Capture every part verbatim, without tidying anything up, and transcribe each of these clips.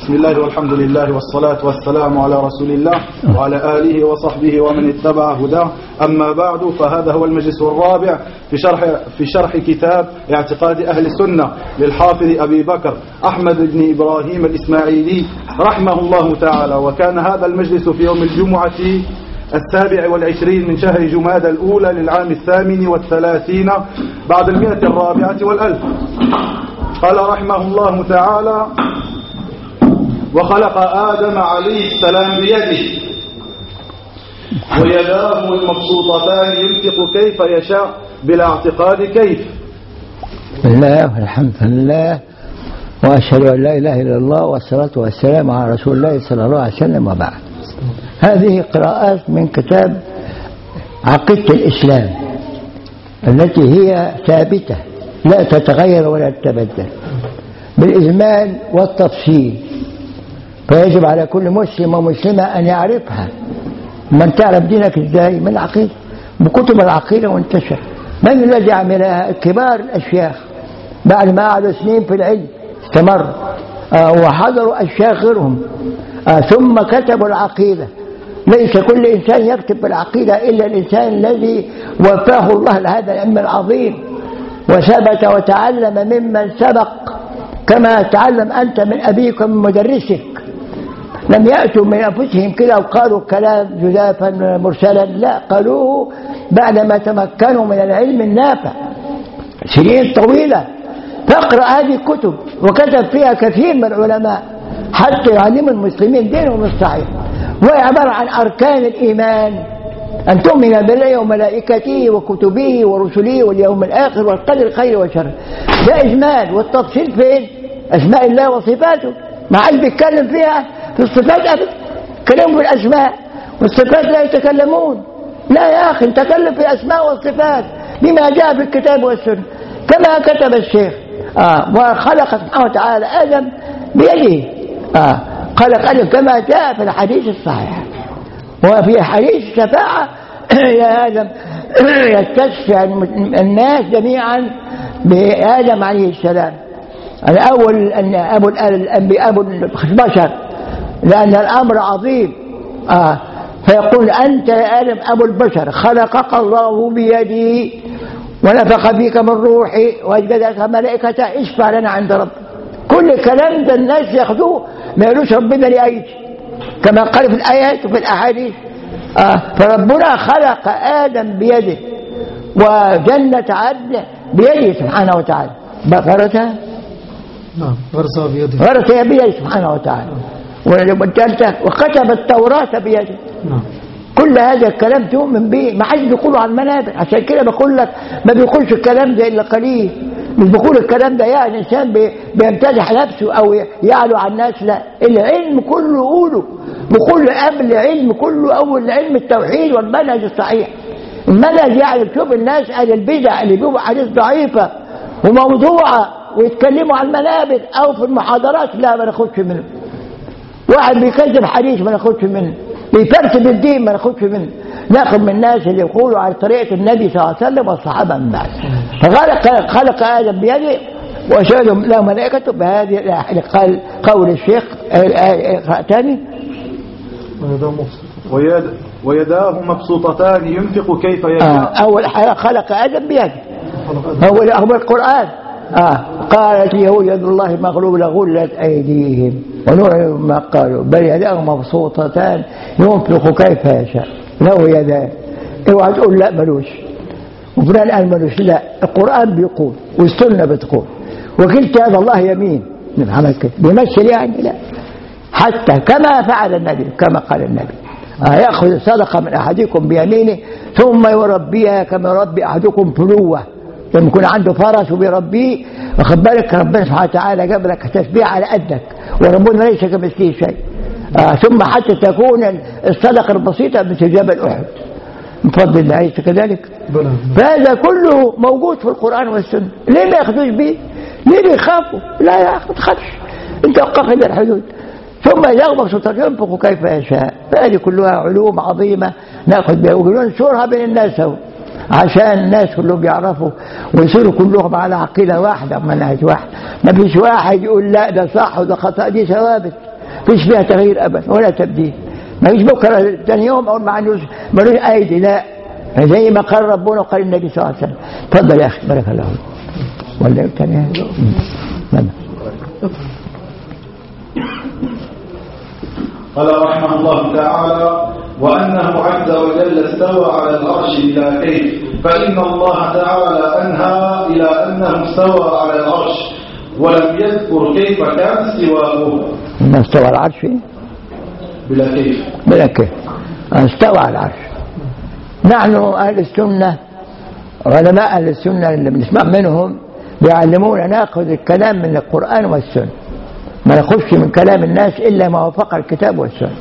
بسم الله والحمد لله والصلاة والسلام على رسول الله وعلى آله وصحبه ومن اتبع هداه. أما بعد، فهذا هو المجلس الرابع في شرح في شرح كتاب اعتقاد أهل السنة للحافظ أبي بكر أحمد بن إبراهيم الإسماعيلي رحمه الله تعالى. وكان هذا المجلس في يوم الجمعة السابع والعشرين من شهر جمادى الأولى للعام الثامن والثلاثين بعد المئة الرابعة والألف. قال رحمه الله تعالى: وخلق آدم عليه السلام بيده ويداه المبسوطتان ينفق كيف يشاء بلا اعتقاد كيف. الله والحمد لله وأشهد أن لا إله إلا الله والصلاة والسلام على رسول الله صلى الله عليه وسلم. وبعد، هذه قراءات من كتاب عقيدة الإسلام التي هي ثابتة لا تتغير ولا تتبدل بالإجمال والتفصيل، فيجب على كل مسلم ومسلمة أن يعرفها. من تعرف دينك إزاي؟ من العقيدة، بكتب العقيدة وانتشر. من الذي عملها؟ كبار الأشياخ بعد ما قعدوا سنين في العلم استمر آه وحضروا أشياخ غيرهم آه ثم كتبوا العقيدة. ليس كل إنسان يكتب بالعقيدة إلا الإنسان الذي وفاه الله لهذا العلم العظيم وثبت وتعلم ممن سبق، كما تعلم أنت من أبيك ومن مدرسك. لم يأتوا من أنفسهم كده وقالوا كلام جزافا مرسلا، لا، قالوه بعدما تمكنوا من العلم النافع سنين طويلة. فاقرأ هذه الكتب، وكتب فيها كثير من العلماء حتى يعلموا المسلمين دينهم الصحيح. وهي عبارة عن أركان الإيمان: أن تؤمن بالله وملائكته وكتبه ورسله واليوم الآخر والقدر خير وشر. ده إجمال، والتفصيل فين؟ أسماء الله وصفاته. ما حد بيتكلم فيها في الصفات أبدا، كلام في الأسماء والصفات لا يتكلمون. لا يا أخي، تكلم في الأسماء والصفات بما جاء في الكتاب والسنة كما كتب الشيخ. آه وخلق سبحانه وتعالى آدم بيده. آه خلق آدم كما جاء في الحديث الصحيح. وفي حديث الشفاعة يا آدم يستشفع الناس جميعا بآدم عليه السلام، الأول أن أبو الأنبياء أبو البشر، لأن الأمر عظيم. آه فيقول: أنت يا آدم أبو البشر، خلقك الله بيدي ونفخ فيك من روحي وأجدك ملائكته، اشفع لنا عند ربك. كل الكلام ده الناس ياخذوه، ما يقولوش ربنا لأيدي كما قال في الآيات وفي الأحاديث. آه فربنا خلق آدم بيده وجنة عدن بيده سبحانه وتعالى. بقرتها نعم غرسها بيده، غرسها بيده سبحانه وتعالى. والثالثة وكتب التوراة بيده. نعم. كل هذا الكلام تؤمن به، ما حدش بيقوله على المنابر. عشان كده بقول لك ما بيقولش الكلام ده إلا قليل. مش بيقول الكلام ده يعني إنسان بيمتدح نفسه أو يعلو على الناس، لا، العلم كله قوله. بقول قبل العلم كله أول علم التوحيد والمنهج الصحيح. المنهج يعني تشوف الناس أهل البدع اللي بيبقوا حديث ضعيفة وموضوعة ويتكلموا على المنابر أو في المحاضرات، لا، ما ناخدش منه. واحد بيكذب حديث ما ناخدش منه، بيفسد الدين ما ناخدش منه. ناخد من الناس اللي يقولوا على طريقة النبي صلى الله عليه وسلم والصحابة من بعد. فخلق خلق آدم بيده وأشهد له ملائكته بهذه. قال قول الشيخ ثاني: ويداه مبسوطتان ينفق كيف يشاء. آه أول حاجة خلق آدم بيده، أول أول القرآن. آه قالت اليهود يد الله مغلولة غلت أيديهم ونوع ما قالوا بل يداه مبسوطتان ينفق كيف يشاء. له يدان، اوعى تقول لا ملوش وفلان قال ملوش، لا، القرآن بيقول والسنة بتقول وكلتا يد الله يمين. عمل كده بيمثل يعني؟ لا، حتى كما فعل النبي كما قال النبي: آه يأخذ الصدقة من أحدكم بيمينه ثم يربيها كما يربي أحدكم فلوة. لما يكون عنده فرس وبيربيه، واخد بالك، ربنا سبحانه وتعالى جاب لك تشبيه على قدك، وربنا ليس كمثله شيء. آه ثم حتى تكون الصدقة البسيطة مثل جبل أحد من فضل الله، أليس كذلك؟ فهذا كله موجود في القرآن والسنة. ليه ما ياخذوش بيه؟ ليه بيخافوا؟ لا يا أخي ما تخافش، أنت وقف إلى الحدود. ثم يغمر سلطان ينفق كيف يشاء. فهذه كلها علوم عظيمة ناخذ بها وننشرها بين الناس هو. عشان الناس كلهم يعرفوا ويصيروا كلهم على عقيدة واحدة ومنهج واحد. ما فيش واحد يقول لا ده صح وده خطأ، دي ثوابت. فيش فيها تغيير أبدا ولا تبديل. ما فيش بكرة ثاني يوم أو ما عندوش ملوش أيدي، لا، زي ما قال ربنا وقال النبي صلى الله عليه وسلم. تفضل يا أخي بارك الله فيك. ولا ثاني قال رحمه الله تعالى: وأنه عز وجل استوى على العرش بلا كيف، فإن الله تعالى أنهى إلى أنه استوى على العرش ولم يذكر كيف كان استواؤه. ما استوى على العرش بلا كيف بلا كيف استوى على العرش. نحن أهل السنة، علماء أهل السنة اللي بنسمع منهم بيعلمونا ناخذ الكلام من القرآن والسنة، ما ناخذش من كلام الناس إلا ما وافق الكتاب والسنة.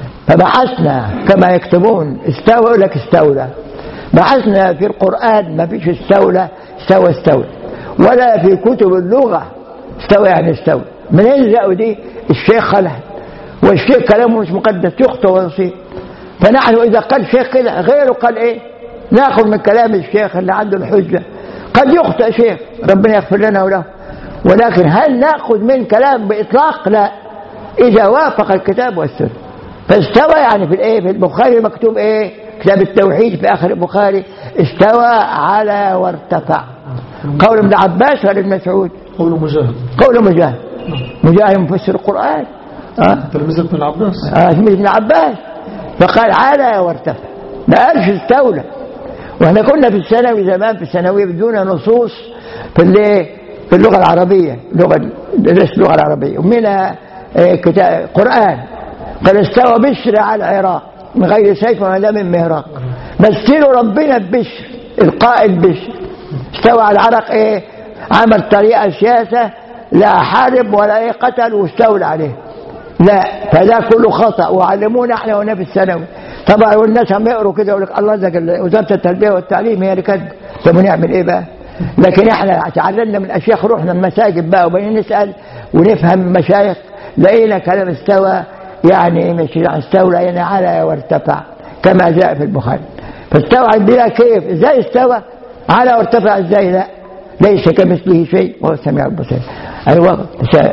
فبحثنا كما يكتبون استوى لك استولى، بحثنا في القرآن ما فيش استولى استوى استولى، ولا في كتب اللغة استوى يعني استوى. من يلزق دي الشيخ خلها، والشيخ كلامه مش مقدس، يخطئ ويصيب. فنحن إذا قال شيخ كده غيره قال إيه ناخذ من كلام الشيخ اللي عنده الحجة. قد يخطئ شيخ ربنا يغفر لنا وله، ولكن هل ناخذ من كلام بإطلاق؟ لا، إذا وافق الكتاب والسنة. فاستوى يعني في الايه في البخاري مكتوب ايه كتاب التوحيد في اخر البخاري استوى على وارتفع. قول ابن عباس ولا ابن مسعود؟ قول مجاهد. قول مجاهد. مجاهد مفسر القرآن اه تلميذ ابن عباس. اه تلميذ ابن عباس. فقال على وارتفع، ما قالش استولى. واحنا كنا في الثانوي زمان في الثانويه بدون نصوص في الايه في اللغه العربيه، لغه درس اللغه العربيه ومنها إيه كتاب قرآن. قال استوى بشر على العراق من غير سيف ولا من مهراق. مثلوا ربنا ببشر، القائد بشر استوى على العراق ايه عمل طريقه سياسه، لا حارب ولا ايه قتل واستولى عليه، لا. فده كله خطأ، وعلمونا احنا وانا في الثانوي طبعا، والناس هم يقروا كده يقول لك الله ده وزاره التربيه والتعليم هي اللي كاتبه. طب ونعمل ايه بقى؟ لكن احنا تعلمنا من الاشياخ، رحنا المساجد بقى وبقينا نسال ونفهم المشايخ، لقينا كلام استوى يعني مش استولى يعني على وارتفع كما جاء في البخاري. فاستوى بلا كيف، ازاي استوى على وارتفع ازاي؟ لا، ليس كمثله شيء وهو السميع البصير. ايوه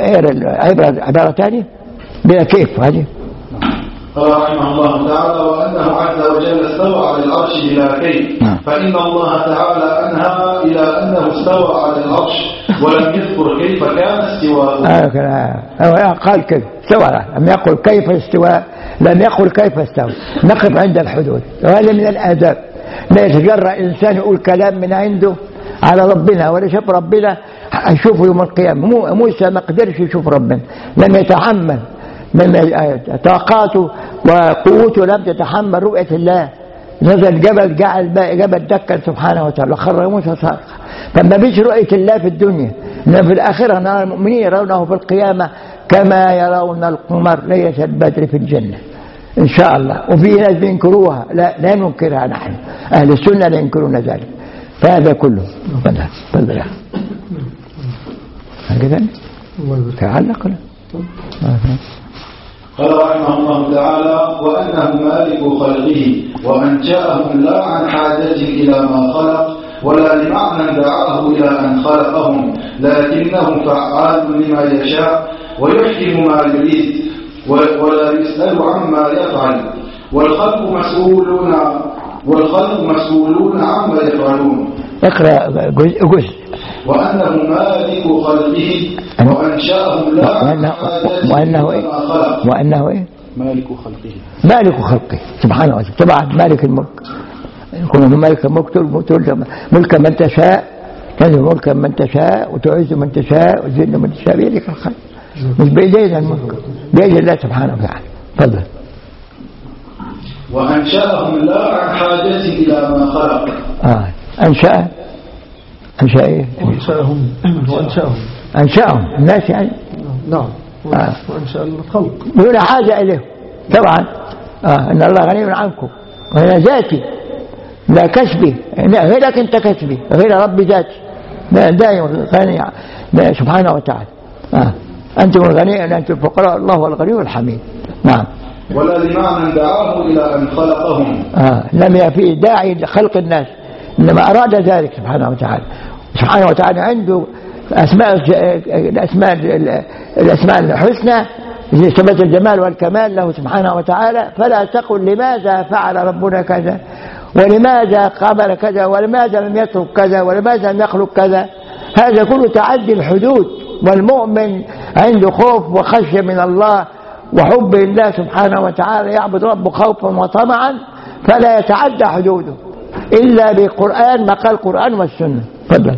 عبره عباره ثانيه بلا كيف هذه. قال رحمه الله تعالى: وأنه عز وجل استوى على العرش بلا كيف، فإن الله تعالى أنهى إلى أنه استوى على العرش ولم يذكر كيف كان استواءه. آه قال كيف استوى، لم يقل كيف استواء، لم يقل كيف استوى. نقف عند الحدود، وهذا من الآداب. لا يتجرأ إنسان يقول كلام من عنده على ربنا ولا شاف ربنا يشوفه يوم القيامة. موسى ما قدرش يشوف ربنا، لم يتحمل من طاقاته وقوته، لم تتحمل رؤية الله. نزل جبل جعل جبل دكا سبحانه وتعالى، خر موسى صرخ. فما فيش رؤية الله في الدنيا، إنما في الآخرة نرى المؤمنين يرونه في القيامة كما يرون القمر ليلة البدر في الجنة إن شاء الله. وفي ناس بينكروها، لا لا ننكرها نحن أهل السنة لا ينكرون ذلك. فهذا كله تفضل يا هكذا تعلق له. قال رحمه الله تعالى: وأنه مالك خلقه وأنشأهم لا عن حاجة إلى ما خلق ولا لمعنى دعاه إلى أن خلقهم، لكنه فعال لما يشاء ويحكم ما يريد ولا يسأل عما يفعل، والخلق مسؤولون والخلق مسؤولون عما يفعلون. اقرأ جزء جزء. وأنه مالك خلقه وأنشأهم لا عن حاجة وأنه إيه؟ وأنه إيه؟ مالك خلقه مالك خلقه سبحانه وتعالى. طبعا مالك الملك، يكون مالك الملك تقول ملك من تشاء، تنزل ملك من تشاء وتعز من تشاء وتذل من تشاء، بيدك الخير، مش بإيدينا الملك، بيد الله سبحانه وتعالى. تفضل. وأنشأهم لا عن حاجة إلى ما خلق. آه أنشأ أنشأ إيه؟ وأنشأهم وأنشأهم أنشأهم الناس يعني. نعم. آه. وأنشأ الخلق دون حاجة إليه طبعا. آه إن الله غني عنكم وهنا ذاتي لا كسبي، غيرك أنت كسبي، غير ربي ذاتي دائما غني سبحانه وتعالى. آه. أنتم الغني أنتم الفقراء، الله هو الغني الحميد. نعم. ولا لمعنى دعاه إلى أن خلقهم. آه. لم يفي داعي لخلق الناس، إنما أراد ذلك سبحانه وتعالى. سبحانه وتعالى عنده أسماء الأسماء الأسماء الحسنى صفة الجمال والكمال له سبحانه وتعالى، فلا تقل لماذا فعل ربنا كذا، ولماذا قبل كذا، ولماذا لم يترك كذا، ولماذا لم يخلق كذا. هذا كله تعدي الحدود. والمؤمن عنده خوف وخشية من الله وحب الله سبحانه وتعالى، يعبد ربه خوفا وطمعا، فلا يتعدى حدوده إلا بالقرآن، ما قال القرآن والسنة. تفضل.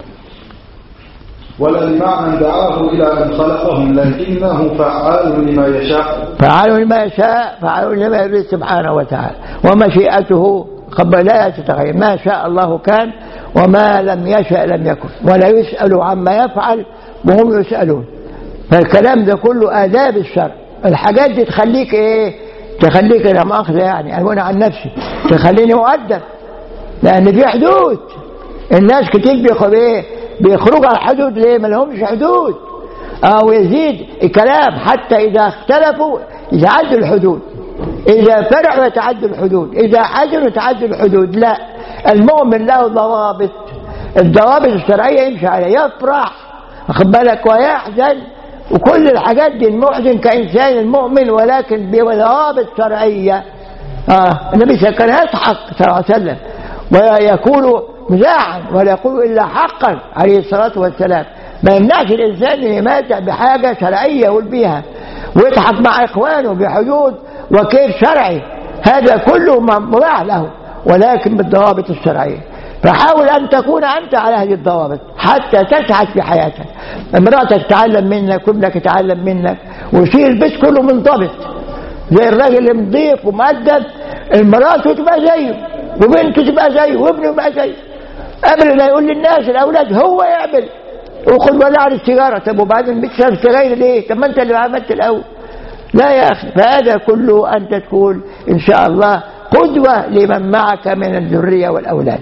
ولا لمعنى دعاه إلى أن خلقهم، لكنه فعال لما يشاء. فعال لما يشاء، فعال لما يريد سبحانه وتعالى، ومشيئته قبل لا تتغير. ما شاء الله كان، وما لم يشاء لم يكن، ولا يسأل عما يفعل وهم يسألون. فالكلام ده كله آداب الشرع. الحاجات دي تخليك ايه؟ تخليك لا مؤاخذة يعني أنا عن نفسي، تخليني مؤدب، لأن في حدود. الناس كتير بيخرجوا ايه؟ بيخرجوا على الحدود. ليه؟ ما لهمش حدود. أو يزيد الكلام حتى إذا اختلفوا يتعدوا الحدود، إذا فرحوا يتعدوا الحدود، إذا حزنوا يتعدوا الحدود. لا، المؤمن له ضوابط، الضوابط الشرعية يمشي عليها، يفرح واخد بالك ويحزن وكل الحاجات دي. المحزن كإنسان المؤمن، ولكن بضوابط شرعية. آه النبي كان يضحك صلى الله عليه وسلم ويقول مزاحا ولا يقول إلا حقا عليه الصلاة والسلام. ما يمنعش الإنسان أن يمتع بحاجة شرعية يقول بيها ويضحك مع إخوانه بحدود وكيف شرعي، هذا كله مباح له، ولكن بالضوابط الشرعية. فحاول أن تكون أنت على هذه الضوابط حتى تسعد في حياتك. امرأتك تتعلم منك، وابنك يتعلم منك، ويصير البيت كله منضبط زي الراجل اللي نظيف ومؤدب، المرأة تبقى زيه، وبنته تبقى زيه، وابنه يبقى زيه. قبل ما يقول للناس الأولاد هو يعمل وخذ ولا عن السيجارة. طب وبعدين بتشرب السجاير ليه؟ طب ما أنت اللي عملت الأول. لا يا أخي، فهذا كله أنت تكون إن شاء الله قدوة لمن معك من الذرية والأولاد.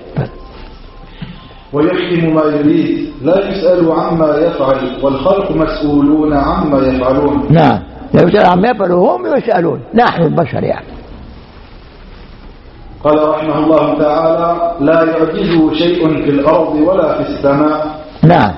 ويحكم ما يريد، لا يسأل عما يفعل، والخلق مسؤولون عما يفعلون. نعم، لا يسأل عما يفعلون، هم يسألون، نحن البشر يعني. قال رحمه الله تعالى: لا يعجزه شيء في الأرض ولا في السماء. نعم،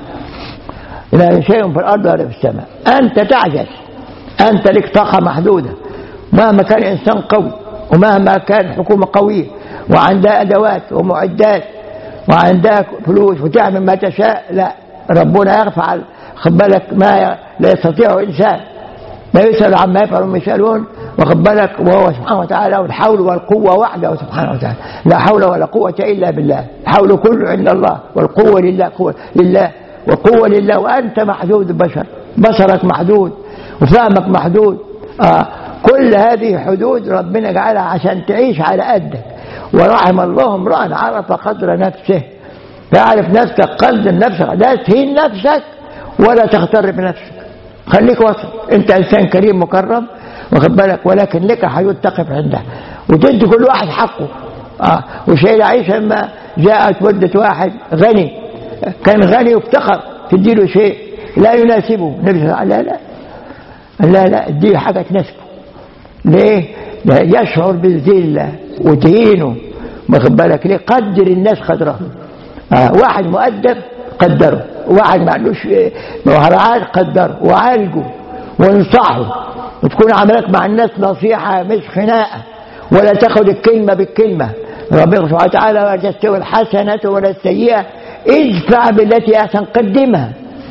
لا شيء في الأرض ولا في السماء. أنت تعجز، أنت لك طاقة محدودة، مهما كان إنسان قوي، ومهما كان حكومة قوية وعندها أدوات ومعدات وعندها فلوس وتعمل ما تشاء، لا، ربنا يفعل خد بالك ما لا يستطيعه إنسان. لا يسأل عما يفعلون يسألون واخد بالك، وهو سبحانه وتعالى والحول والقوة وحده سبحانه وتعالى. لا حول ولا قوة إلا بالله، الحول كله عند الله والقوة لله، قوة لله والقوة لله. وأنت محدود البشر، بصرك محدود وفهمك محدود. آه كل هذه حدود ربنا جعلها عشان تعيش على قدك. ورحم الله امرأ عرف قدر نفسه. تعرف نفسك، قدر نفسك، لا تهين نفسك ولا تغتر بنفسك، خليك وسط. انت انسان كريم مكرم واخد بالك، ولكن لك حدود تقف عندها وتدي كل واحد حقه. اه وسيدة عائشة لما جاءت ودت واحد غني، كان غني وافتخر، تديله شيء لا يناسبه، النبي صلى الله عليه وسلم لا لا لا اديه حاجة تناسبه. ليه؟ يشعر بالذلة وتهينه واخد بالك. ليه؟ قدر الناس قدره. آه واحد مؤدب قدره، واحد ما عندوش مهارات قدره وعالجه وانصحه، وتكون عملك مع الناس نصيحة مش خناقة، ولا تاخد الكلمة بالكلمة. ربنا سبحانه وتعالى: ولا تستوي الحسنة ولا السيئة، ادفع بالتي أحسن، قدمها.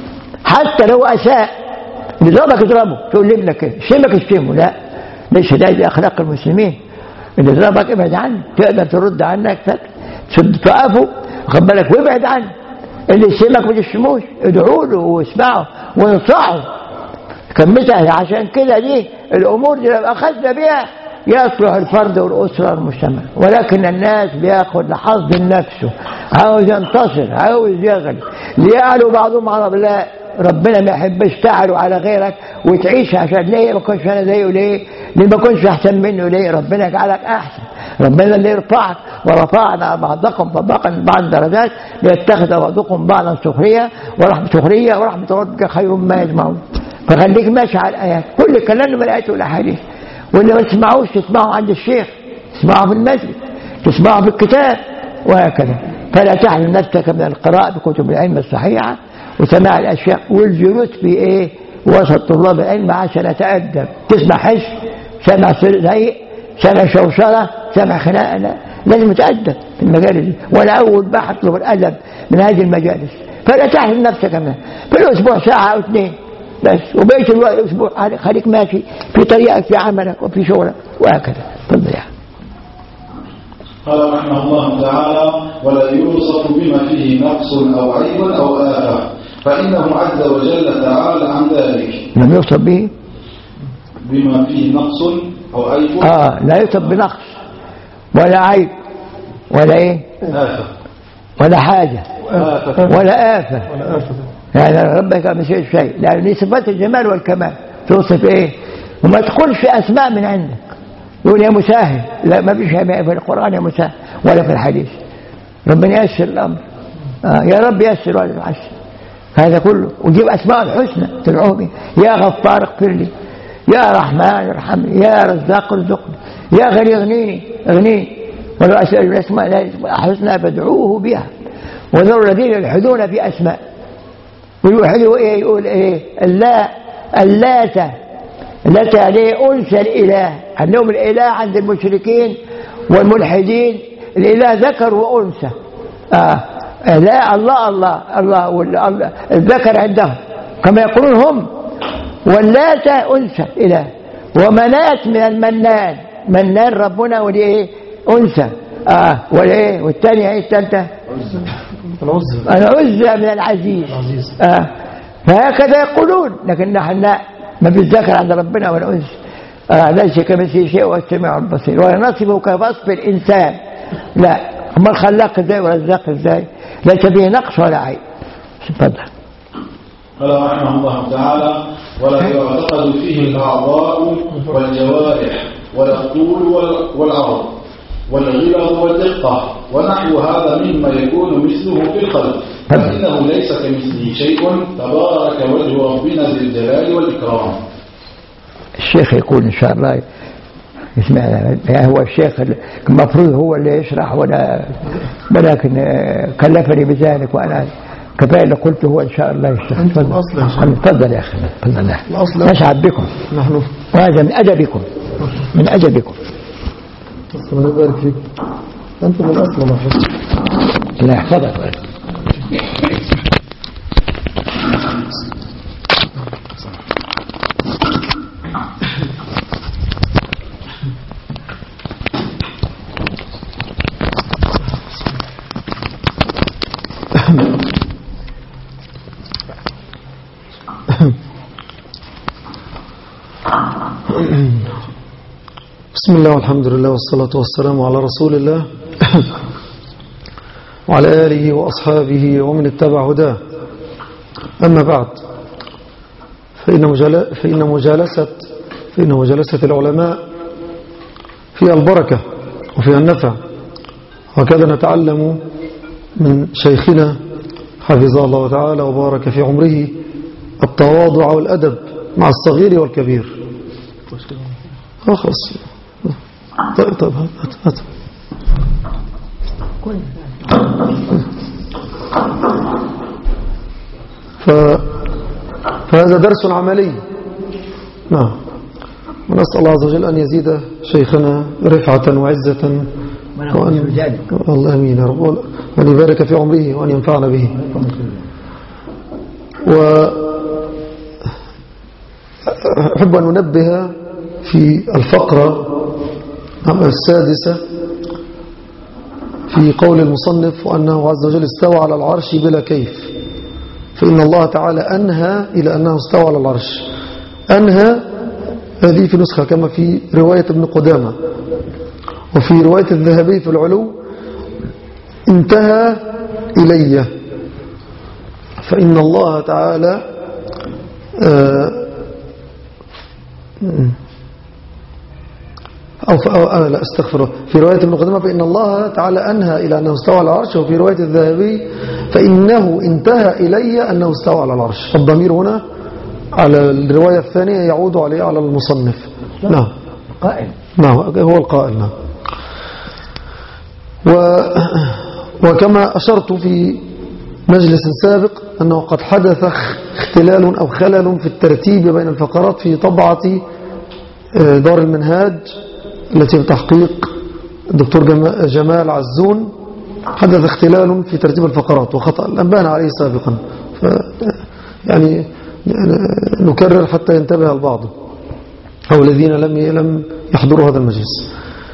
حتى لو أساء يضربك اضربه، تقول لابنك شمك اشتمه، لا، ليس ده أخلاق المسلمين. اللي ضربك ابعد عنه، تقدر ترد عنك توقفه خد بالك وابعد عنه. اللي يشمك ما تشتموش، ادعوا له واسمعه وانصحه. كمتها. عشان كده دي الامور دي لو اخذنا بها يصلح الفرد والاسره والمجتمع. ولكن الناس بياخد لحظ نفسه، عاوز ينتصر، عاوز يغلب، ليعلوا بعضهم على بعض. لا، ربنا ما يحبش تعلوا على غيرك وتعيش عشان ليه ما كنتش انا زيه، ليه ليه ما كنتش احسن منه، ليه ربنا يجعلك احسن. ربنا اللي يرفعك، ورفعنا بعضكم فوق بعض درجات ليتخذ بعضكم بعضا سخرية ورحمة سخرية ورحمة ربك خير ما يجمعون. فخليك ماشي على الآيات، كل كلام من الآيات والأحاديث. واللي ما تسمعوش تسمعوا عند الشيخ، تسمعوا في المسجد، تسمعوا في الكتاب، وهكذا. فلا تحرم نفسك من القراءة بكتب العلم الصحيحة وسماع الأشياء والجلوس في إيه وسط طلاب العلم عشان أتأدب. تسمع حش، سمع زعيق، سمع شوشرة، سمع خناقة، لا. لازم أتأدب في المجالس دي. وأنا أول بقى أطلب الأدب من هذه المجالس. فلا تحرم نفسك كمان في الأسبوع ساعة أو اثنين بس، وبقيت الأسبوع خليك ماشي في طريقك في عملك وفي شغلك وهكذا. تفضل يا قال رحمه الله تعالى: ولا يوصف بما فيه نقص أو عيب أو آفة، فإنه عز وجل تعالى عن ذلك. لم يوصف به بما فيه نقص أو عيب. آه لا يوصف بنقص ولا عيب ولا إيه آفة ولا حاجة آفة ولا آفة. يعني ربك ما يشيء شيء، لأن صفات الجمال والكمال. توصف إيه؟ وما تقولش أسماء من عندك يقول يا مساهل، لا ما فيش في القرآن يا مساهل ولا في الحديث. ربنا ييسر الأمر. آه يا رب ييسر ولا يعسر هذا كله. وجيب أسماء الحسنى تدعوه به: يا غفار اغفر لي، يا رحمن ارحمني، يا رزاق ارزقني، يا غني اغنيني اغنيني. ولو أسأل الأسماء الحسنى فادعوه بها وذروا الذين يلحدون في أسماء. ويلحدوا إيه؟ يقول إيه؟ اللا اللات التي عليه أنثى الإله. عندهم الإله عند المشركين والملحدين الإله ذكر وأنثى. آه لا الله الله الله والله الذكر عندهم كما يقولون هم، واللات أنثى إله، ومنات من المنان، منان ربنا ودي إيه؟ أنثى. آه والإيه والثانية إيه الثالثة؟ العزة. العزة من العزيز. آه فهكذا يقولون، لكن نحن ما بالذكر عند ربنا والأنثى. آه ليس كمثله شيء والسميع البصير. ونصفه كوصف الإنسان، لا. هم الخلاق ازاي والرزاق ازاي؟ ليس فيه نقص ولا عيب. تفضل. قال رحمه الله تعالى: ولا يعتقد فيه الأعضاء والجوارح ولا الطول والعرض والغلظ والدقة ونحو هذا مما يكون مثله في الخلق، فإنه ليس كمثله شيء تبارك وجه ربنا ذي الجلال والإكرام. الشيخ يقول إن شاء الله اسمعنا. هو الشيخ المفروض هو اللي يشرح، ولا ولكن كلفني بذلك وأنا كفاية اللي قلته هو إن شاء الله يشرح. تفضل يا أخي، تفضل يا أخي. نسعد بكم نحن، وهذا من أدبكم من أدبكم. الله يبارك فيك. أنت من أصل ما حفظت. الله يحفظك. بسم الله والحمد لله والصلاة والسلام على رسول الله وعلى آله وأصحابه ومن اتبع هداه. أما بعد، فإن فإن مجالسة فإن مجالسة العلماء فيها البركة وفيها النفع. وكذا نتعلم من شيخنا حفظه الله تعالى وبارك في عمره التواضع والأدب مع الصغير والكبير. خلاص. طيب طيب هات هات. ف... فهذا درس عملي. نعم. ونسأل الله عز وجل أن يزيد شيخنا رفعة وعزة، وأن الله أمين يا رب، وأن يبارك في عمره وأن ينفعنا به. وأحب أن ننبه في الفقرة السادسة في قول المصنف: وأنه عز وجل استوى على العرش بلا كيف. فإن الله تعالى أنهى إلى أنه استوى على العرش. أنهى هذه في نسخة كما في رواية ابن قدامة، وفي رواية الذهبي في العلو: انتهى إلي. فإن الله تعالى آه أو, أو لا استغفر، في رواية ابن قدامة: فإن الله تعالى أنهى إلى أنه استوى على العرش. وفي رواية الذهبي: فإنه انتهى إلي أنه استوى على العرش. الضمير هنا على الرواية الثانية يعود عليه على المصنف. نعم قائل. نعم هو القائل. نعم. و وكما أشرت في مجلس سابق أنه قد حدث اختلال أو خلل في الترتيب بين الفقرات في طبعة دار المنهاج التي بتحقيق الدكتور جمال عزون. حدث اختلال في ترتيب الفقرات وخطأ الأنبان عليه سابقا، يعني نكرر حتى ينتبه البعض أو الذين لم لم يحضروا هذا المجلس.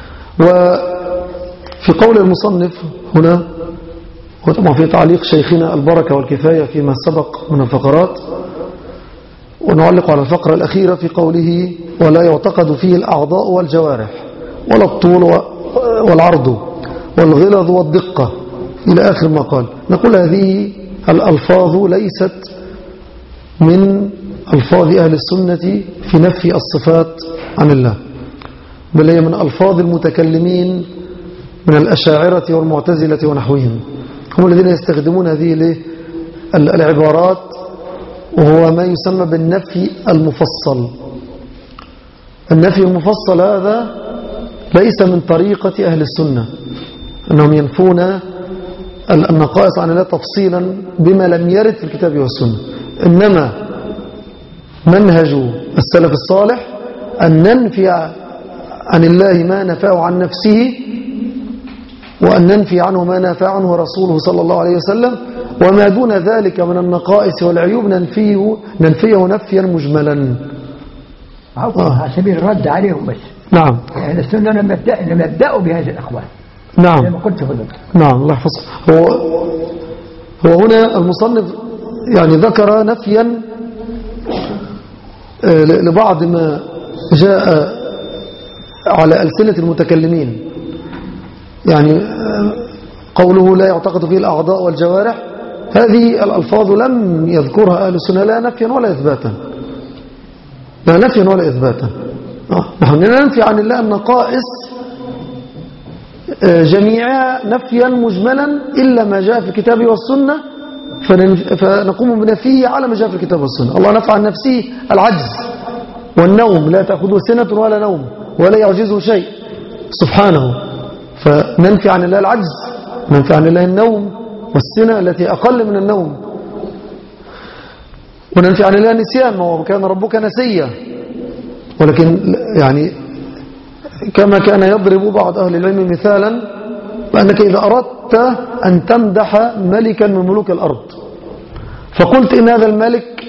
وفي قول المصنف هنا، وطبعا في تعليق شيخنا البركة والكفاية فيما سبق من الفقرات، ونعلق على الفقرة الأخيرة في قوله ولا يعتقد فيه الأعضاء والجوارح ولا الطول والعرض والغلظ والدقة إلى آخر ما قال. نقول هذه الألفاظ ليست من ألفاظ أهل السنة في نفي الصفات عن الله، بل هي من ألفاظ المتكلمين من الأشاعرة والمعتزلة ونحوهم، هم الذين يستخدمون هذه العبارات، وهو ما يسمى بالنفي المفصل. النفي المفصل هذا ليس من طريقة أهل السنة، أنهم ينفون النقائص عن الله تفصيلا بما لم يرد في الكتاب والسنة، إنما منهج السلف الصالح أن ننفي عن الله ما نفاه عن نفسه، وأن ننفي عنه ما نفى عنه رسوله صلى الله عليه وسلم، وما دون ذلك من النقائص والعيوب ننفيه ننفيه نفيا مجملا آه. على سبيل الرد عليهم بس. نعم. يعني السنة لم يبدأوا بهذه الأقوال. نعم. لما قلت هنا. نعم الله يحفظك. هو هو هنا المصنف يعني ذكر نفيا لبعض ما جاء على ألسنة المتكلمين، يعني قوله لا يعتقد فيه الأعضاء والجوارح، هذه الألفاظ لم يذكرها أهل السنة لا نفيا ولا إثباتا، لا نفيا ولا إثباتا. نحن ننفي عن الله النقائص جميعها نفيا مجملا إلا ما جاء في الكتاب والسنة، فنقوم بنفيه على ما جاء في الكتاب والسنة. الله نفى عن نفسه العجز والنوم، لا تأخذه سنة ولا نوم ولا يعجزه شيء سبحانه، فننفي عن الله العجز، ننفي عن الله النوم والسنة التي أقل من النوم، وننفي عن الله النسيان، وهو كان ربك نسيا. ولكن يعني كما كان يضرب بعض أهل العلم مثالا بأنك إذا أردت أن تمدح ملكا من ملوك الأرض فقلت إن هذا الملك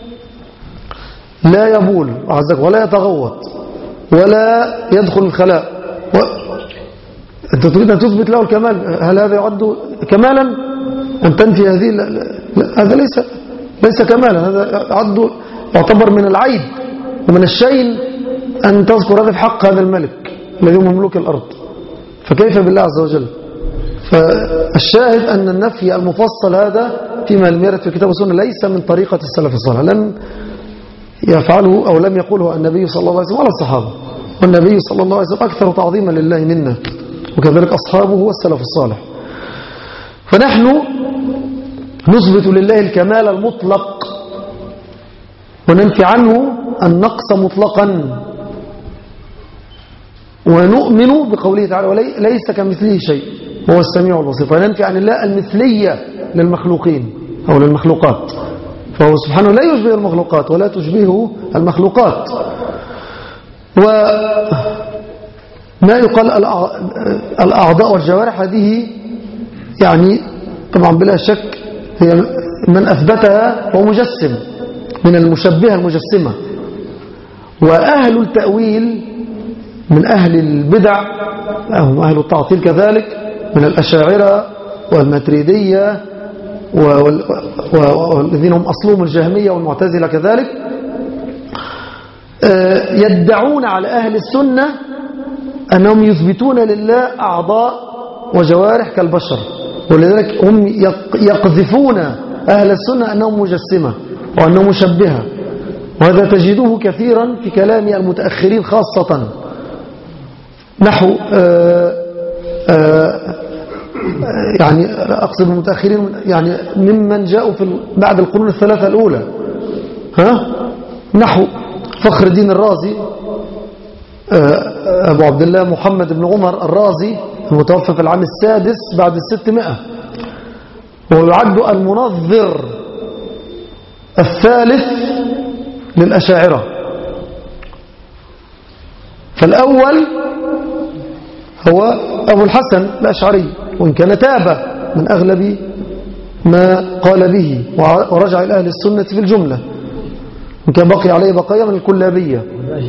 لا يبول ولا يتغوط ولا يدخل الخلاء، و... أنت تريد أن تثبت له الكمال، هل هذا يعد كمالا؟ أن تنفي هذه لا لا هذا ليس ليس كمالا، هذا يعد يعتبر من العيب ومن الشين أن تذكر هذا في حق هذا الملك الذي هو مملوك الأرض، فكيف بالله عز وجل؟ فالشاهد أن النفي المفصل هذا فيما لم يرد في الكتاب والسنة ليس من طريقة السلف الصالح، لم يفعله أو لم يقوله النبي صلى الله عليه وسلم ولا الصحابة، والنبي صلى الله عليه وسلم أكثر تعظيما لله منا، وكذلك أصحابه والسلف الصالح. فنحن نثبت لله الكمال المطلق وننفي عنه النقص مطلقا، ونؤمن بقوله تعالى وليس كمثله شيء هو السميع البصير، فننفي عن الله المثلية للمخلوقين أو للمخلوقات، فهو سبحانه لا يشبه المخلوقات ولا تشبهه المخلوقات. وما يقال الأعضاء والجوارح هذه يعني طبعا بلا شك هي من أثبتها هو مجسم من المشبهة المجسمة، وأهل التأويل من أهل البدع هم أهل التعطيل كذلك من الأشاعرة والماتريدية والذين هم أصلهم الجهمية والمعتزلة كذلك، يدعون على أهل السنة أنهم يثبتون لله أعضاء وجوارح كالبشر، ولذلك هم يقذفون أهل السنة أنهم مجسمة وأنهم مشبهة، وهذا تجده كثيرا في كلام المتأخرين خاصة، نحو آآ آآ يعني أقصد المتأخرين يعني ممن جاءوا في بعد القرون الثلاثة الأولى، ها نحو فخر الدين الرازي، أبو عبد الله محمد بن عمر الرازي المتوفى في العام السادس بعد الستمائة، ويعد المنظر الثالث للأشاعرة. فالأول هو أبو الحسن الأشعري، وإن كان تاب من أغلب ما قال به ورجع إلى أهل السنة في الجملة، وإن كان بقي عليه بقايا من الكلابية.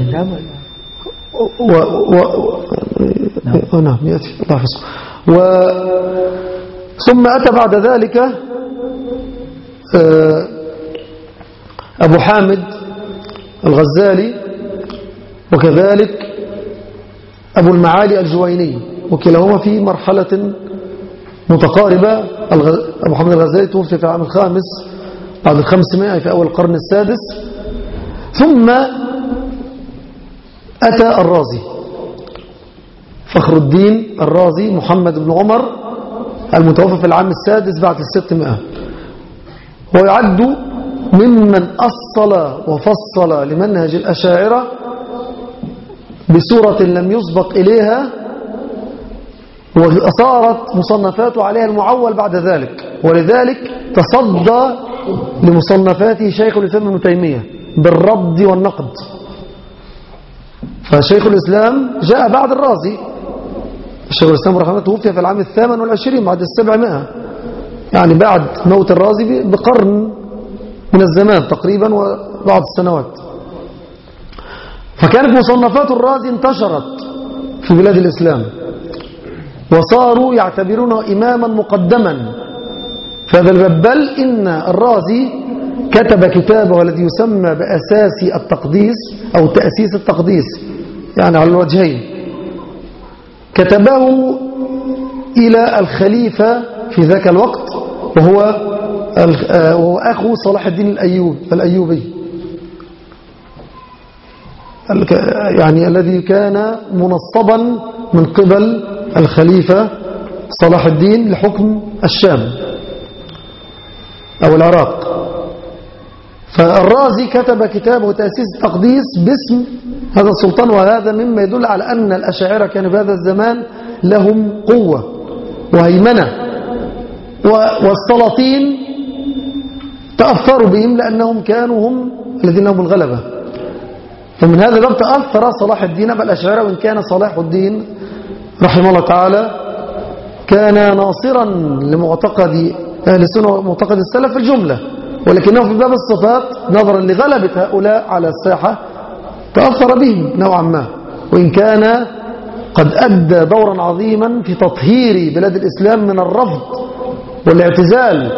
و... و... و... نعم يأتي الله يحفظه. و... ثم أتى بعد ذلك أبو حامد الغزالي، وكذلك أبو المعالي الجويني، وكلاهما في مرحلة متقاربة. أبو حامد الغزالي توفي في العام الخامس بعد الخمسمائة في أول القرن السادس. ثم أتى الرازي فخر الدين الرازي محمد بن عمر المتوفى في العام السادس بعد الستمائة، ويعد ممن أصل وفصل لمنهج الأشاعرة بصورة لم يسبق إليها، وصارت مصنفاته عليها المعول بعد ذلك، ولذلك تصدى لمصنفاته شيخ الإسلام ابن تيمية بالرد والنقد. فشيخ الإسلام جاء بعد الرازي. الشيخ الإسلام رحمه الله توفي في العام الثامن والعشرين بعد السبعمائة، يعني بعد موت الرازي بقرن من الزمان تقريبا وبعض السنوات. فكانت مصنفات الرازي انتشرت في بلاد الإسلام، وصاروا يعتبرونه إماما مقدما في هذا الباب. بل إن الرازي كتب كتابه الذي يسمى بأساس التقديس أو تأسيس التقديس، يعني على الوجهين. كتبه إلى الخليفة في ذاك الوقت، وهو وهو أخو صلاح الدين الأيوب الأيوبي، يعني الذي كان منصبا من قبل الخليفة صلاح الدين لحكم الشام أو العراق. فالرازي كتب كتابه تأسيس التقديس باسم هذا السلطان، وهذا مما يدل على أن الأشاعرة كانوا في هذا الزمان لهم قوة وهيمنة، والسلاطين تأثروا بهم لأنهم كانوا هم الذين لهم الغلبة. فمن هذا الباب تأثر صلاح الدين بالأشاعرة، وإن كان صلاح الدين رحمه الله تعالى كان ناصرا لمعتقد أهل السنة ومعتقد السلف في الجملة، ولكنه في باب الصفات نظرا لغلبة هؤلاء على الساحة تأثر بهم نوعا ما، وإن كان قد أدى دورا عظيما في تطهير بلاد الإسلام من الرفض والاعتزال،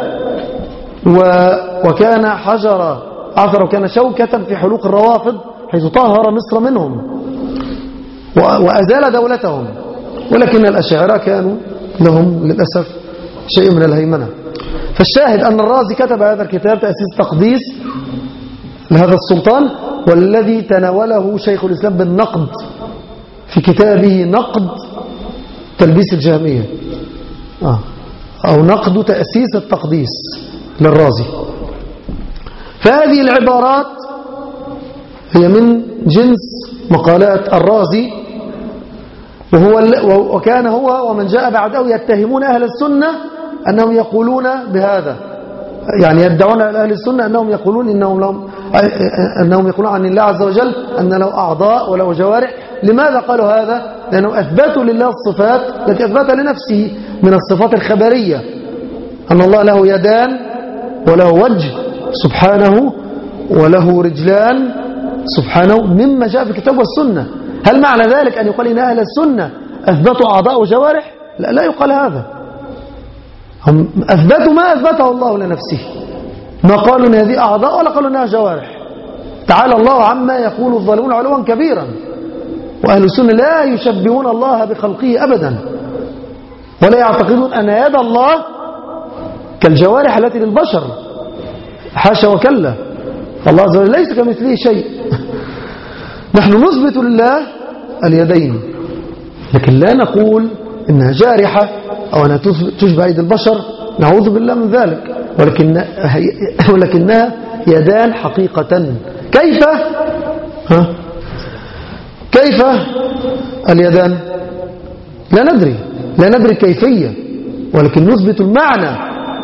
وكان حجر عثر وكان شوكة في حلوق الروافض حيث طهر مصر منهم وأزال دولتهم. ولكن الأشاعرة كانوا لهم للأسف شيء من الهيمنة. فالشاهد أن الرازي كتب هذا الكتاب تأسيس التقديس لهذا السلطان، والذي تناوله شيخ الإسلام بالنقد في كتابه نقد تلبيس الجهمية آه. أو نقد تأسيس التقديس للرازي. فهذه العبارات هي من جنس مقالات الرازي، وهو وكان هو ومن جاء بعده يتهمون أهل السنة أنهم يقولون بهذا، يعني يدعون أهل السنة أنهم يقولون إنهم لهم أنهم يقولون عن الله عز وجل أن له أعضاء وله جوارح. لماذا قالوا هذا؟ لأنهم أثبتوا لله الصفات التي أثبتها لنفسه من الصفات الخبرية، أن الله له يدان وله وجه سبحانه وله رجلان سبحانه، مما جاء في الكتاب والسنة. هل معنى ذلك أن يقال إن أهل السنة أثبتوا أعضاء وجوارح؟ لا, لا يقال هذا. هم أثبتوا ما أثبته الله لنفسه، ما قالوا إن هذه أعضاء ولا قالوا إنها جوارح. تعالى الله عما يقول الظالمون علوا كبيرا. وأهل السنة لا يشبهون الله بخلقه أبدا، ولا يعتقدون أن يد الله كالجوارح التي للبشر، حاشا وكلا. الله عز وجل ليس كمثله شيء. نحن نثبت لله اليدين، لكن لا نقول إنها جارحة أو أنها تشبه أيدي البشر، نعوذ بالله من ذلك، ولكن ولكنها يدان حقيقة. كيف ها؟ كيف اليدان؟ لا ندري لا ندري الكيفية، ولكن نثبت المعنى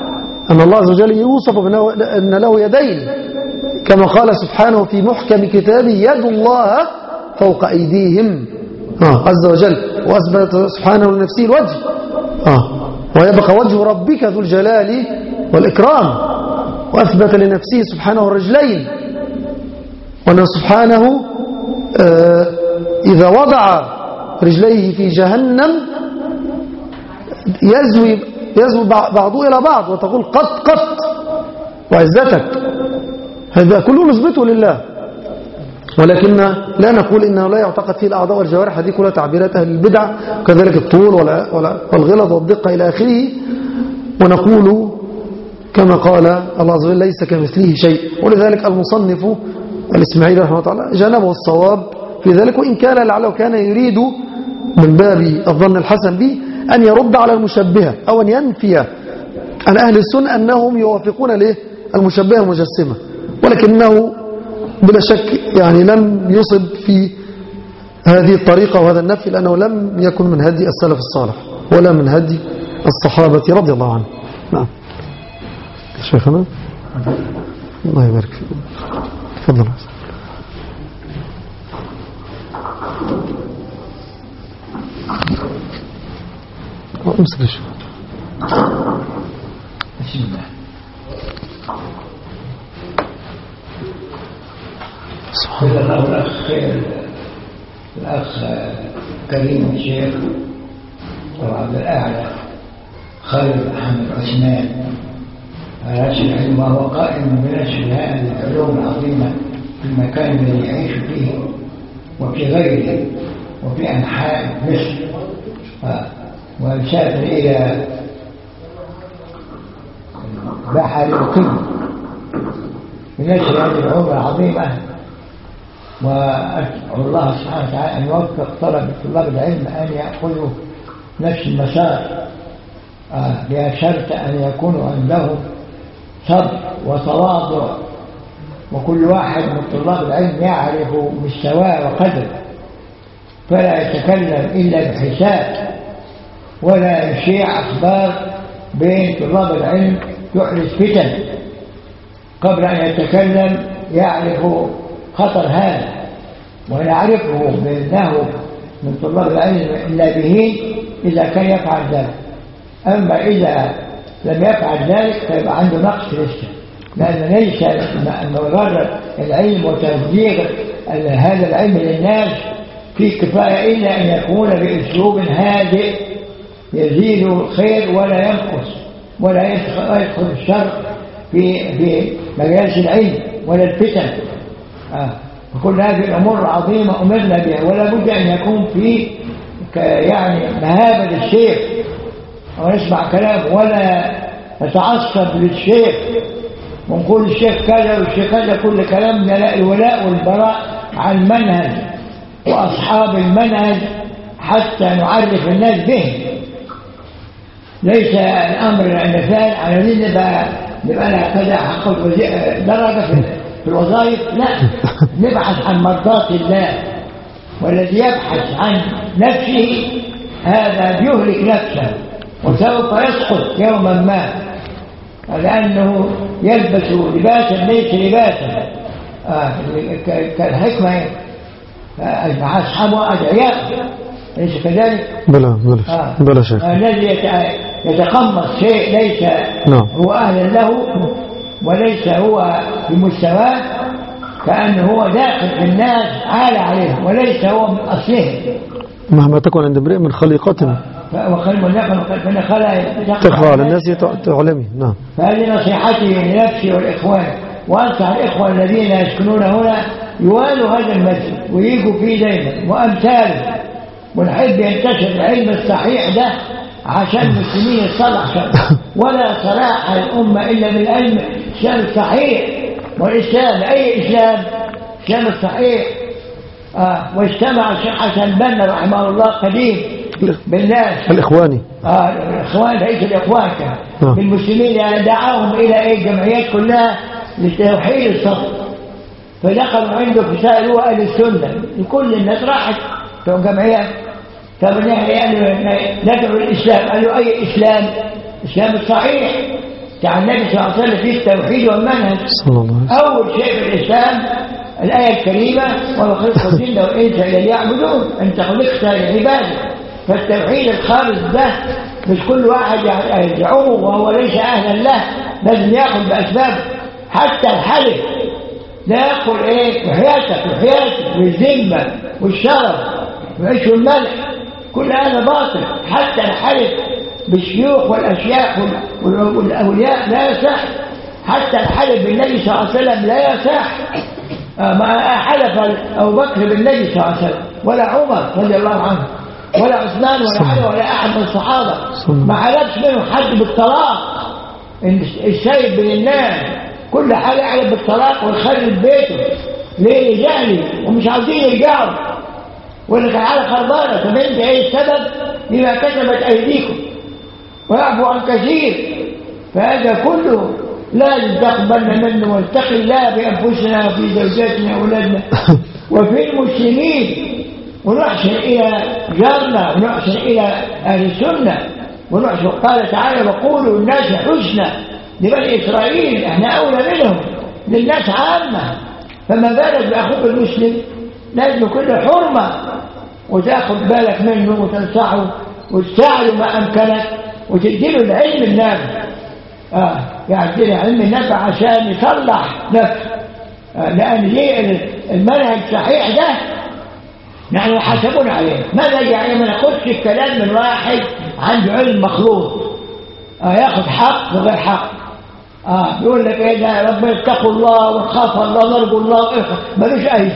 أن الله عز وجل يوصف بأنه أن له يدين، كما قال سبحانه في محكم كتابه يد الله فوق أيديهم آه عز وجل، وأثبت سبحانه لنفسه الوجه آه ويبقى وجه ربك ذو الجلال والإكرام، وأثبت لنفسه سبحانه الرجلين، وأنه سبحانه آه إذا وضع رجليه في جهنم يزوي يزوي بعضه إلى بعض وتقول قط قط وعزتك. هذا كله نثبته لله، ولكن لا نقول إنه لا يعتقد فيه الأعضاء والجوارح. هذه كلها تعبيرات أهل البدع، وكذلك الطول والغلظ والدقة إلى آخره. ونقول كما قال الله عز وجل ليس كمثله شيء، ولذلك المصنف الإسماعيلي رحمه الله تعالى جانبه الصواب في ذلك، وإن كان لعله كان يريد من باب الظن الحسن به أن يرد على المشبهة أو أن ينفي عن أهل السنة أنهم يوافقون له المشبهة المجسمة، ولكنه بلا شك يعني لم يصب في هذه الطريقة وهذا النفي، لأنه لم يكن من هدي السلف الصالح ولا من هدي الصحابة رضي الله عنهم. نعم شيخنا الله يبارك فيك، تفضل. امسك الشيء. بسم الله. سبحان الله. الأخ الأخ كريم الشيخ وعبد الأعلى خالد محمد عثمان رأس العلم، وهو قائم بنشر هذه العلوم العظيمة في المكان الذي يعيش فيه وفي غيره وفي أنحاء مصر، ويسافر إلى بحر القم بنشر هذه العلوم العظيمة. وأدعو الله سبحانه وتعالى أن يوفق طلبة طلاب العلم أن يأخذوا نفس المسار، بشرط أن يكونوا عندهم صبر وتواضع، وكل واحد من طلاب العلم يعرف مستواه وقدره، فلا يتكلم إلا بحساب ولا يشيع أخبار بين طلاب العلم تحدث فتن. قبل أن يتكلم يعرف خطر هذا ويعرفه بأنه من طلاب العلم إلا به إذا كان يفعل ذلك. أما إذا لم يفعل ذلك فيبقى عنده نقص لسه، لأن ليس مجرد العلم وتبليغ هذا العلم للناس في كفاية إلا أن يكون بأسلوب هادئ يزيد الخير ولا ينقص، ولا يدخل الشر في في مجالس العلم ولا الفتن. آه. وكل هذه الأمور العظيمة أمرنا بها، ولا بد أن يكون في يعني مهابة للشيخ ونسمع كلام ولا نتعصب للشيخ ونقول الشيخ كذا والشيخ كذا. كل كلامنا لا، الولاء والبراء عن المنهج وأصحاب المنهج حتى نعرف الناس به. ليس الأمر النفال على ذي نبقى نبقى لها كذا حق درجة في الوظائف، لا، نبحث عن مرضات الله، والذي يبحث عن نفسه هذا بيهلك نفسه وسوف يسقط يوما ما، لأنه يلبس لباسا ليس لباسا. آه كالحكمة أصحابه أدعياء، ليس كذلك؟ بلا بلا آه. بلا شيخ. الذي يتقمص شيء ليس نعم. هو أهل له وليس هو بمستواه، كأنه هو داخل في الناس عالى عليهم وليس هو من أصلهم، مهما تكون عند امرئ من خليقة تخفى على الناس تعلمي. نعم. فهذه نصيحتي لنفسي والإخوان، وأنصح الإخوة الذين يسكنون هنا يوالوا هذا المسجد ويجوا فيه دائما وأمثاله، ونحب ينتشر العلم الصحيح ده عشان المسلمين يصلح، ولا صلاح الأمة إلا بالعلم الإسلام الصحيح. والإسلام أي إسلام؟ الإسلام الصحيح. آه واجتمع الشيخ حسن البنا رحمه الله قديم بالناس الإخواني آه الإخوان رئيس الإخوان كان آه. بالمسلمين، يعني دعاهم إلى أي جمعيات كلها لتوحيد الصف، فدخلوا عنده فسألوا أهل السنة لكل الناس راحت في جمعيات. طب نحن ندعو الإسلام، قالوا أي إسلام؟ الإسلام الصحيح. بتاع النبي صلى الله عليه وسلم فيه التوحيد والمنهج. أول شيء في الإسلام الآية الكريمة وما خلقت الجن والإنس إلا ليعبدون، أنت خلقت للعبادة. فالتوحيد الخالص ده مش كل واحد يدعوه وهو ليس أهلا له، لازم يأخذ بأسبابه. حتى الحلف لا يقول إيه وحياتك وحياتك والذمة والشرف والعيش والملح، كل هذا باطل. حتى الحلف بالشيوخ والأشياخ والأولياء لا يصح. حتى الحلف بالنبي صلى الله عليه وسلم لا يصح. ما حلف أبو بكر بالنبي صلى الله عليه وسلم ولا عمر رضي الله عنه ولا عثمان ولا علي ولا أحد من الصحابة. ما حلفش منهم حد بالطلاق، السيد بين الناس كل حاجة يعلم بالطلاق ويخرب بيته. ليه؟ لجهلي ومش عاوزين يرجعوا، واللي كان على خربانة. طب انت ايه السبب؟ لما كتبت أيديكم ويعفو عن كثير. فهذا كله لازم تاخد بالنا منه ونتقي الله بأنفسنا وفي زوجاتنا وأولادنا وفي المسلمين، ونحسن إلى جارنا ونحسن إلى أهل السنة ونحسن. قال تعالى وقولوا الناس حسنى لبني إسرائيل، احنا أولى منهم للناس عامة. فما بالك بأخوك المسلم؟ لازم كل حرمة وتاخد بالك منه وتنصحه وتساعده ما أمكنك وتديله العلم النافع. آه يعني علم النفع عشان يصلح نفسه. آه لأن دي المنهج الصحيح ده نحن يحاسبون عليه. منهج يعني ما ناخدش الكلام من واحد عنده علم مخلوط آه ياخد حق وغير حق. آه يقول لك ايه ده ربنا اتقوا الله ونخاف الله نرجو الله، ملوش أي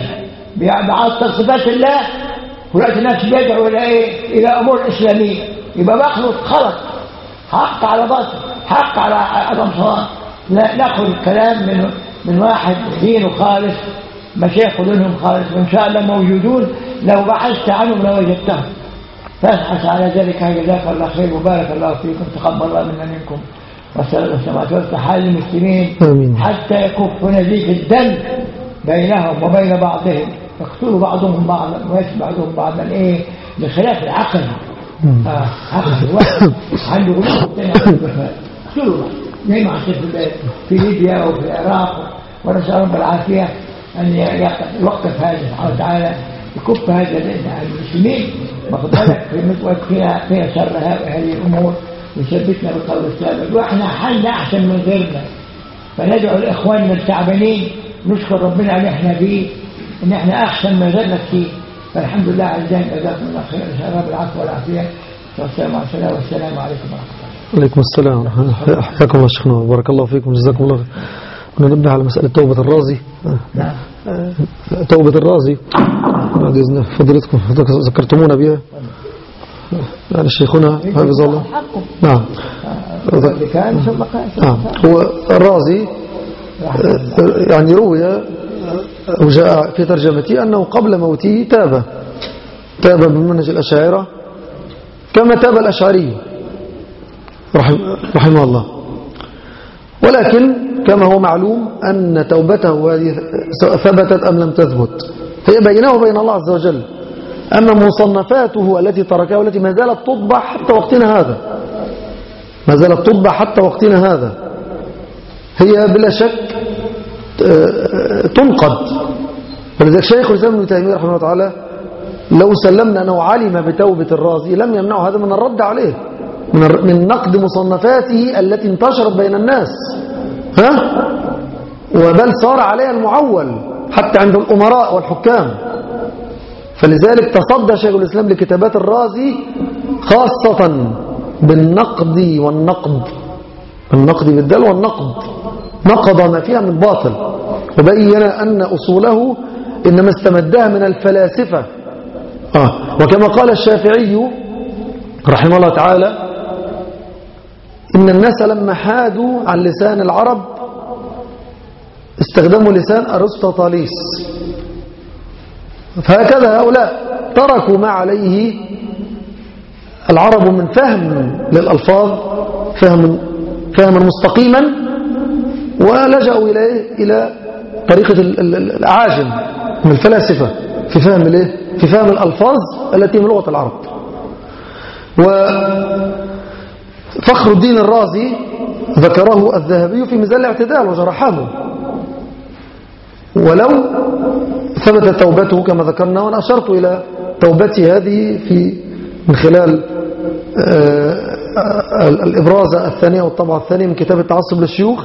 بعض صفات الله ولقيت الناس بيدعوا الى ايه؟ الى امور اسلاميه. يبقى مخلوط خلط، حق على باطل، حق على عدم صواب. لا ناخذ الكلام من من واحد دينه خالص، مشايخ دينهم خالص، وان شاء الله موجودون لو بحثت عنهم لوجدتهم. فابحث على ذلك. جزاك الله خير وبارك الله فيكم، تقبل الله منا منكم، وسلام السماوات والارض حال المسلمين حتى يكف نزيف الدم بينهم وبين بعضهم، يقتلوا بعضهم بعضا ويسب بعضهم بعضا ايه بخلاف العقل. اه عقل واحد عنده غلو والثاني عنده جفاء، يقتلوا بعض زي ما حصل في ليبيا وفي العراق. ونسأل رب العافية أن يوقف هذا سبحانه وتعالى، يكف هذا المسلمين واخد بالك فيها فيها شر هذه الأمور، ويثبتنا بالقول الثابت. واحنا حالنا أحسن من غيرنا، فندعو الإخوان التعبانين نشكر ربنا على احنا فيه ان احنا احسن ما غيرنا فيه. فالحمد لله عزيزان جزاكم الله خير، نسال الله بالعفو والعافيه. والسلام عليكم والسلام عليكم ورحمه الله. وعليكم السلام. حياكم الله شيخنا، بارك الله فيكم، جزاكم الله خير. ننبه على مساله توبه الرازي. نعم. توبه الرازي بعد اذن فضيلتكم ذكرتمونا بها. يعني شيخنا حفظه الله. نعم. نعم. هو الرازي يعني روي أو جاء في ترجمته أنه قبل موته تاب تاب بمنهج الأشاعرة كما تاب الأشعري رحمه الله. ولكن كما هو معلوم أن توبته هذه ثبتت أم لم تثبت هي بينه وبين الله عز وجل. أما مصنفاته التي تركها والتي ما زالت تطبع حتى وقتنا هذا ما زالت تطبع حتى وقتنا هذا هي بلا شك تنقد. ولذلك شيخ الإسلام ابن تيمية رحمه الله تعالى لو سلمنا أنه علم بتوبة الرازي لم يمنعه هذا من الرد عليه، من نقد مصنفاته التي انتشرت بين الناس، ها وبل صار عليها المعول حتى عند الأمراء والحكام. فلذلك تصدى شيخ الإسلام لكتابات الرازي خاصة بالنقد والنقد النقد بالدال والنقد، نقض ما فيها من باطل وبين أن أصوله إنما استمدها من الفلاسفة. آه. وكما قال الشافعي رحمه الله تعالى إن الناس لما حادوا عن لسان العرب استخدموا لسان أرسطاطاليس، فهكذا هؤلاء تركوا ما عليه العرب من فهم للألفاظ فهم فهما مستقيما ولجأوا إلى إلى طريقة الأعاجم من الفلاسفة في فهم الايه في فهم الألفاظ التي من لغة العرب. فخر الدين الرازي ذكره الذهبي في ميزان الاعتدال وجرحه، ولو ثبتت توبته كما ذكرنا، وأنا أشرت إلى توبتي هذه في من خلال الإبراز الثانية والطبعة الثانية من كتاب التعصب للشيوخ،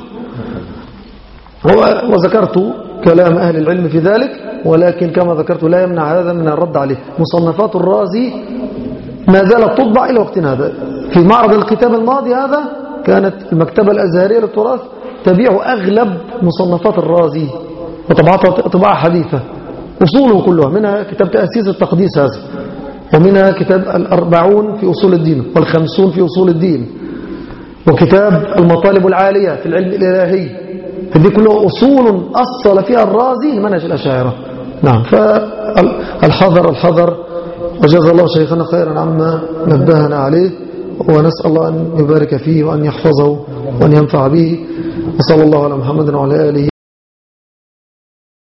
وذكرت كلام أهل العلم في ذلك، ولكن كما ذكرت لا يمنع هذا من الرد عليه. مصنفات الرازي ما زالت تطبع إلى وقتنا هذا. في معرض الكتاب الماضي هذا كانت المكتبة الأزهرية للتراث تبيع أغلب مصنفات الرازي وطبعتها طباعة حديثة، أصوله كلها، منها كتاب تأسيس التقديس هذا، ومنها كتاب الأربعون في أصول الدين، والخمسون في أصول الدين، وكتاب المطالب العالية في العلم الإلهي. هذه كلها أصول أصل فيها الرازي لمنهج الأشاعرة. نعم، فالحذر الحذر، وجزا الله شيخنا خيرا عما نبهنا عليه، ونسأل الله أن يبارك فيه وأن يحفظه وأن ينفع به، وصلى الله على محمد وعلى آله